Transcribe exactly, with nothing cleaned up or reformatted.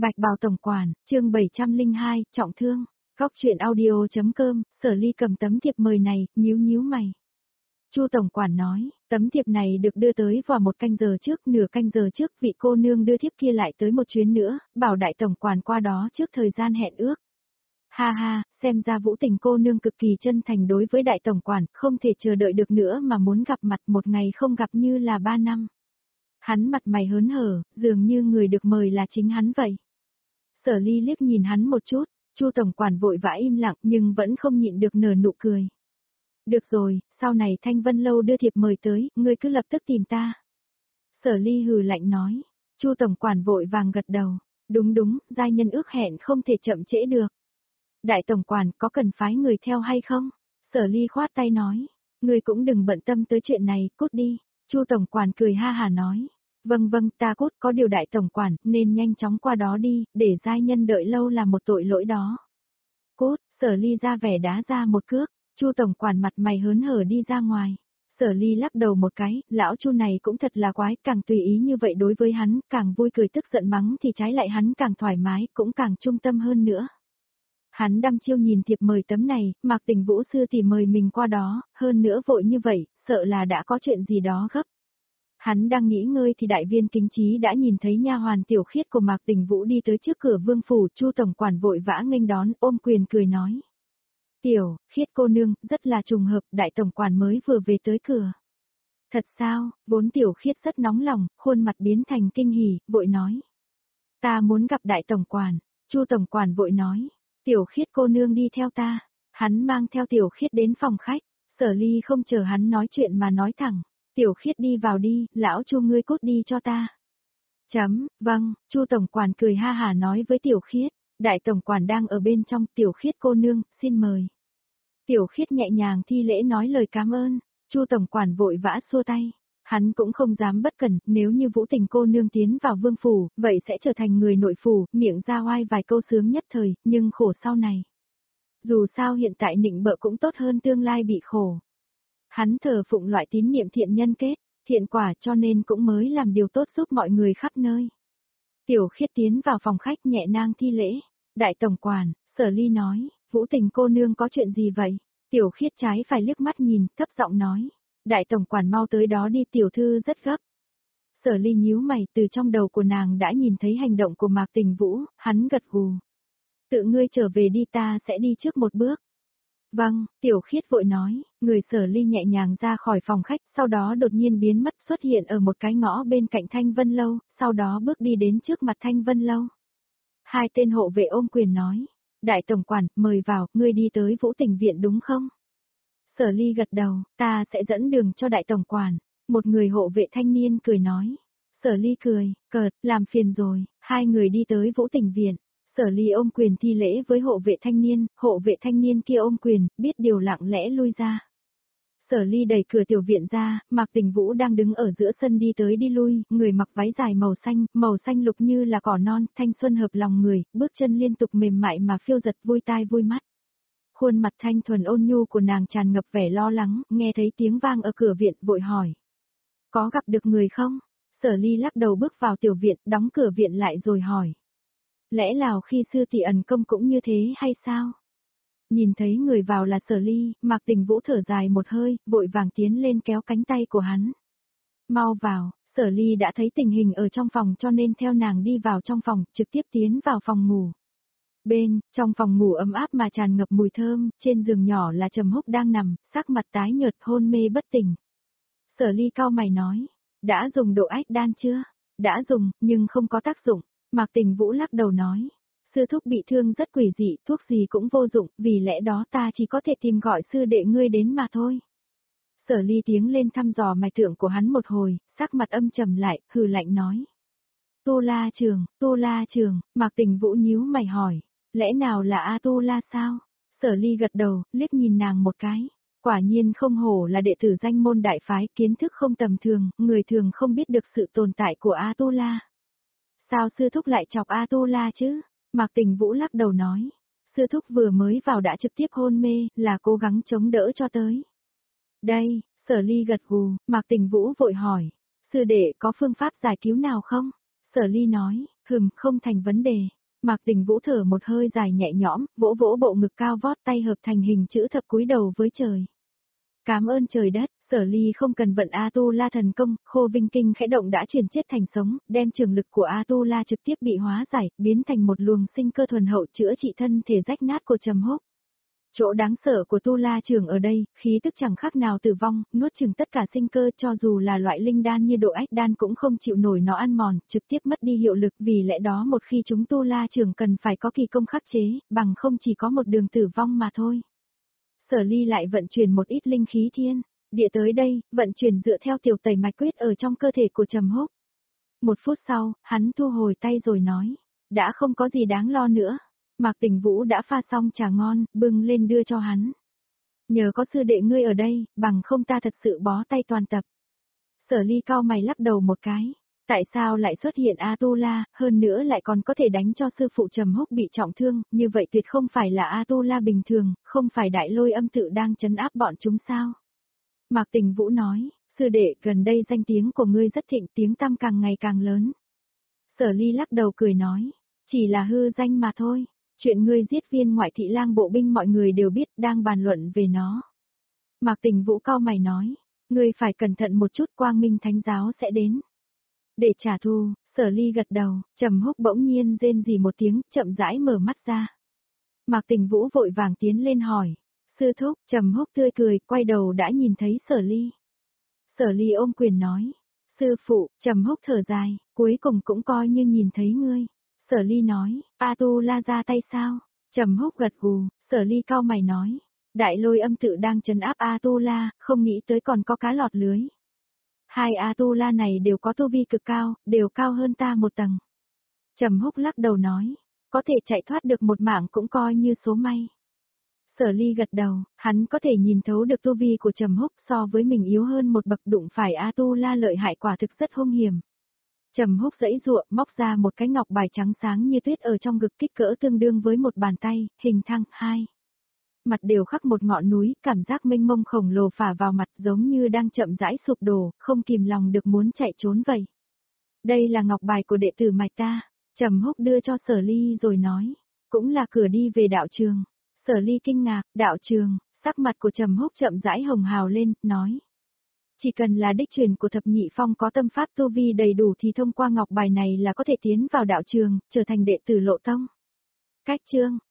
Bạch Bào Tổng Quản, chương bảy trăm lẻ hai, trọng thương. Góc truyện audio.com, Sở Ly cầm tấm thiệp mời này, nhíu nhíu mày. Chu Tổng Quản nói, tấm thiệp này được đưa tới vào một canh giờ trước, nửa canh giờ trước vị cô nương đưa thiếp kia lại tới một chuyến nữa, bảo Đại Tổng Quản qua đó trước thời gian hẹn ước. Ha ha, xem ra Vũ Tình cô nương cực kỳ chân thành đối với Đại Tổng Quản, không thể chờ đợi được nữa mà muốn gặp mặt, một ngày không gặp như là ba năm. Hắn mặt mày hớn hở, dường như người được mời là chính hắn vậy. Sở Ly liếc nhìn hắn một chút, Chu Tổng Quản vội vã im lặng nhưng vẫn không nhịn được nở nụ cười. Được rồi, sau này Thanh Vân Lâu đưa thiệp mời tới, ngươi cứ lập tức tìm ta. Sở Ly hừ lạnh nói. Chu Tổng Quản vội vàng gật đầu. Đúng đúng, giai nhân ước hẹn không thể chậm trễ được. Đại Tổng Quản có cần phái người theo hay không? Sở Ly khoát tay nói. Ngươi cũng đừng bận tâm tới chuyện này, cút đi. Chu Tổng Quản cười ha hà nói. Vâng vâng, ta cút, có điều Đại Tổng Quản nên nhanh chóng qua đó đi, để giai nhân đợi lâu là một tội lỗi đó. Cút, Sở Ly ra vẻ đá ra một cước. Chu Tổng Quản mặt mày hớn hở đi ra ngoài. Sở Ly lắc đầu một cái, lão Chu này cũng thật là quái, càng tùy ý như vậy đối với hắn, càng vui cười tức giận mắng thì trái lại hắn càng thoải mái, cũng càng trung tâm hơn nữa. Hắn đăm chiêu nhìn thiệp mời tấm này, Mạc Tình Vũ sư thì mời mình qua đó, hơn nữa vội như vậy, sợ là đã có chuyện gì đó gấp. Hắn đang nghỉ ngơi thì đại viên Kính Chí đã nhìn thấy nha hoàn Tiểu Khiết của Mạc Tình Vũ đi tới trước cửa vương phủ, Chu Tổng Quản vội vã nghênh đón, ôm quyền cười nói. Tiểu, Khiết cô nương, rất là trùng hợp, Đại Tổng Quản mới vừa về tới cửa. Thật sao, vốn Tiểu Khiết rất nóng lòng, khuôn mặt biến thành kinh hỉ, vội nói. Ta muốn gặp Đại Tổng Quản, Chu Tổng Quản vội nói. Tiểu Khiết cô nương đi theo ta. Hắn mang theo Tiểu Khiết đến phòng khách, Sở Ly không chờ hắn nói chuyện mà nói thẳng. Tiểu Khiết đi vào đi, lão Chu ngươi cút đi cho ta. Chấm, vâng, Chu Tổng Quản cười ha hà nói với Tiểu Khiết. Đại Tổng Quản đang ở bên trong, Tiểu Khiết cô nương, xin mời. Tiểu Khiết nhẹ nhàng thi lễ nói lời cảm ơn, Chu Tổng Quản vội vã xua tay. Hắn cũng không dám bất cẩn, nếu như Vũ Tình cô nương tiến vào vương phủ, vậy sẽ trở thành người nội phủ, miệng ra oai vài câu sướng nhất thời, nhưng khổ sau này. Dù sao hiện tại nịnh bợ cũng tốt hơn tương lai bị khổ. Hắn thờ phụng loại tín niệm thiện nhân kết, thiện quả cho nên cũng mới làm điều tốt giúp mọi người khắp nơi. Tiểu Khiết tiến vào phòng khách nhẹ nang thi lễ. Đại Tổng Quản, Sở Ly nói, Vũ Tình cô nương có chuyện gì vậy? Tiểu Khiết trái phải liếc mắt nhìn, thấp giọng nói. Đại Tổng Quản mau tới đó đi, tiểu thư rất gấp. Sở Ly nhíu mày, từ trong đầu của nàng đã nhìn thấy hành động của Mạc Tình Vũ, hắn gật gù. Tự ngươi trở về đi, ta sẽ đi trước một bước. Vâng, Tiểu Khiết vội nói, người Sở Ly nhẹ nhàng ra khỏi phòng khách, sau đó đột nhiên biến mất xuất hiện ở một cái ngõ bên cạnh Thanh Vân Lâu, sau đó bước đi đến trước mặt Thanh Vân Lâu. Hai tên hộ vệ ôm quyền nói, Đại Tổng Quản, mời vào, ngươi đi tới Vũ Tình Viện đúng không? Sở Ly gật đầu, ta sẽ dẫn đường cho Đại Tổng Quản. Một người hộ vệ thanh niên cười nói. Sở Ly cười, cợt, làm phiền rồi, hai người đi tới Vũ Tình Viện. Sở Ly ôm quyền thi lễ với hộ vệ thanh niên, hộ vệ thanh niên kia ôm quyền, biết điều lặng lẽ lui ra. Sở Ly đẩy cửa tiểu viện ra, Mạc Tình Vũ đang đứng ở giữa sân đi tới đi lui, người mặc váy dài màu xanh, màu xanh lục như là cỏ non, thanh xuân hợp lòng người, bước chân liên tục mềm mại mà phiêu giật vui tai vui mắt. Khuôn mặt thanh thuần ôn nhu của nàng tràn ngập vẻ lo lắng, nghe thấy tiếng vang ở cửa viện vội hỏi. Có gặp được người không? Sở Ly lắc đầu bước vào tiểu viện, đóng cửa viện lại rồi hỏi. Lẽ nào khi sư tỷ ẩn công cũng như thế hay sao? Nhìn thấy người vào là Sở Ly, Mạc Tình Vũ thở dài một hơi, vội vàng tiến lên kéo cánh tay của hắn. Mau vào, Sở Ly đã thấy tình hình ở trong phòng cho nên theo nàng đi vào trong phòng, trực tiếp tiến vào phòng ngủ. Bên, trong phòng ngủ ấm áp mà tràn ngập mùi thơm, trên giường nhỏ là Trầm Húc đang nằm, sắc mặt tái nhợt hôn mê bất tỉnh. Sở Ly cau mày nói, đã dùng độ ách đan chưa? Đã dùng, nhưng không có tác dụng. Mạc Tình Vũ lắc đầu nói, sư thúc bị thương rất quỷ dị, thuốc gì cũng vô dụng, vì lẽ đó ta chỉ có thể tìm gọi sư đệ ngươi đến mà thôi. Sở Ly tiếng lên thăm dò mạch tượng của hắn một hồi, sắc mặt âm trầm lại, hừ lạnh nói. Tu La Trường, Tu La Trường, Mạc Tình Vũ nhíu mày hỏi, lẽ nào là A Tu La sao? Sở Ly gật đầu, liếc nhìn nàng một cái. Quả nhiên không hổ là đệ tử danh môn đại phái, kiến thức không tầm thường, người thường không biết được sự tồn tại của A Tu La. Sao sư thúc lại chọc A Tu La chứ? Mạc Tình Vũ lắc đầu nói. Sư thúc vừa mới vào đã trực tiếp hôn mê, là cố gắng chống đỡ cho tới. Đây, Sở Ly gật gù, Mạc Tình Vũ vội hỏi. Sư đệ có phương pháp giải cứu nào không? Sở Ly nói, hừm, không thành vấn đề. Mạc Tình Vũ thở một hơi dài nhẹ nhõm, vỗ vỗ bộ ngực cao vót tay hợp thành hình chữ thập cúi đầu với trời. Cảm ơn trời đất, Sở Ly không cần vận A-tu-la thần công, Khô Vinh Kinh khẽ động đã chuyển chết thành sống, đem trường lực của A-tu-la trực tiếp bị hóa giải, biến thành một luồng sinh cơ thuần hậu chữa trị thân thể rách nát của Trầm Húc. Chỗ đáng sợ của Tu La Trường ở đây, khí tức chẳng khác nào tử vong, nuốt chửng tất cả sinh cơ, cho dù là loại linh đan như độ ách đan cũng không chịu nổi nó ăn mòn, trực tiếp mất đi hiệu lực, vì lẽ đó một khi chúng Tu La Trường cần phải có kỳ công khắc chế, bằng không chỉ có một đường tử vong mà thôi. Sở Ly lại vận chuyển một ít linh khí thiên địa tới đây, vận chuyển dựa theo tiểu tẩy mạch quyết ở trong cơ thể của Trầm Húc. Một phút sau, hắn thu hồi tay rồi nói, đã không có gì đáng lo nữa. Mạc Tình Vũ đã pha xong trà ngon, bưng lên đưa cho hắn. Nhờ có sư đệ ngươi ở đây, bằng không ta thật sự bó tay toàn tập. Sở Ly cao mày lắc đầu một cái. Tại sao lại xuất hiện A-tu-la, hơn nữa lại còn có thể đánh cho sư phụ Trầm Húc bị trọng thương, như vậy tuyệt không phải là A-tu-la bình thường, không phải đại lôi âm tự đang trấn áp bọn chúng sao? Mạc Tình Vũ nói, sư đệ, gần đây danh tiếng của ngươi rất thịnh, tiếng tăm càng ngày càng lớn. Sở Ly lắc đầu cười nói, chỉ là hư danh mà thôi. Chuyện ngươi giết viên ngoại thị lang bộ binh mọi người đều biết, đang bàn luận về nó. Mạc Tình Vũ cao mày nói, ngươi phải cẩn thận một chút, Quang Minh Thánh giáo sẽ đến. Để trả thù, Sở Ly gật đầu, Trầm Húc bỗng nhiên rên rỉ một tiếng, chậm rãi mở mắt ra. Mạc Tình Vũ vội vàng tiến lên hỏi, sư thúc, Trầm Húc tươi cười, quay đầu đã nhìn thấy Sở Ly. Sở Ly ôm quyền nói, sư phụ, Trầm Húc thở dài, cuối cùng cũng coi như nhìn thấy ngươi. Sở Ly nói, A-tu-la ra tay sao? Trầm Húc gật gù, Sở Ly cao mày nói, đại lôi âm tự đang trấn áp A-tu-la, không nghĩ tới còn có cá lọt lưới. Hai A-tu-la này đều có tu vi cực cao, đều cao hơn ta một tầng. Trầm Húc lắc đầu nói, có thể chạy thoát được một mảng cũng coi như số may. Sở Ly gật đầu, hắn có thể nhìn thấu được tu vi của Trầm Húc so với mình yếu hơn một bậc, đụng phải A-tu-la lợi hại quả thực rất hung hiểm. Trầm Húc giãy giụa, móc ra một cái ngọc bài trắng sáng như tuyết ở trong ngực, kích cỡ tương đương với một bàn tay, hình thang, hai. Mặt đều khắc một ngọn núi, cảm giác mênh mông khổng lồ phả vào mặt giống như đang chậm rãi sụp đổ, không kìm lòng được muốn chạy trốn vậy. Đây là ngọc bài của đệ tử mạch ta, Trầm Húc đưa cho Sở Ly rồi nói, cũng là cửa đi về đạo trường. Sở Ly kinh ngạc, đạo trường, sắc mặt của Trầm Húc chậm rãi hồng hào lên, nói. Chỉ cần là đích truyền của thập nhị phong có tâm pháp tu vi đầy đủ thì thông qua ngọc bài này là có thể tiến vào đạo trường, trở thành đệ tử Lộ Tông. Cách chương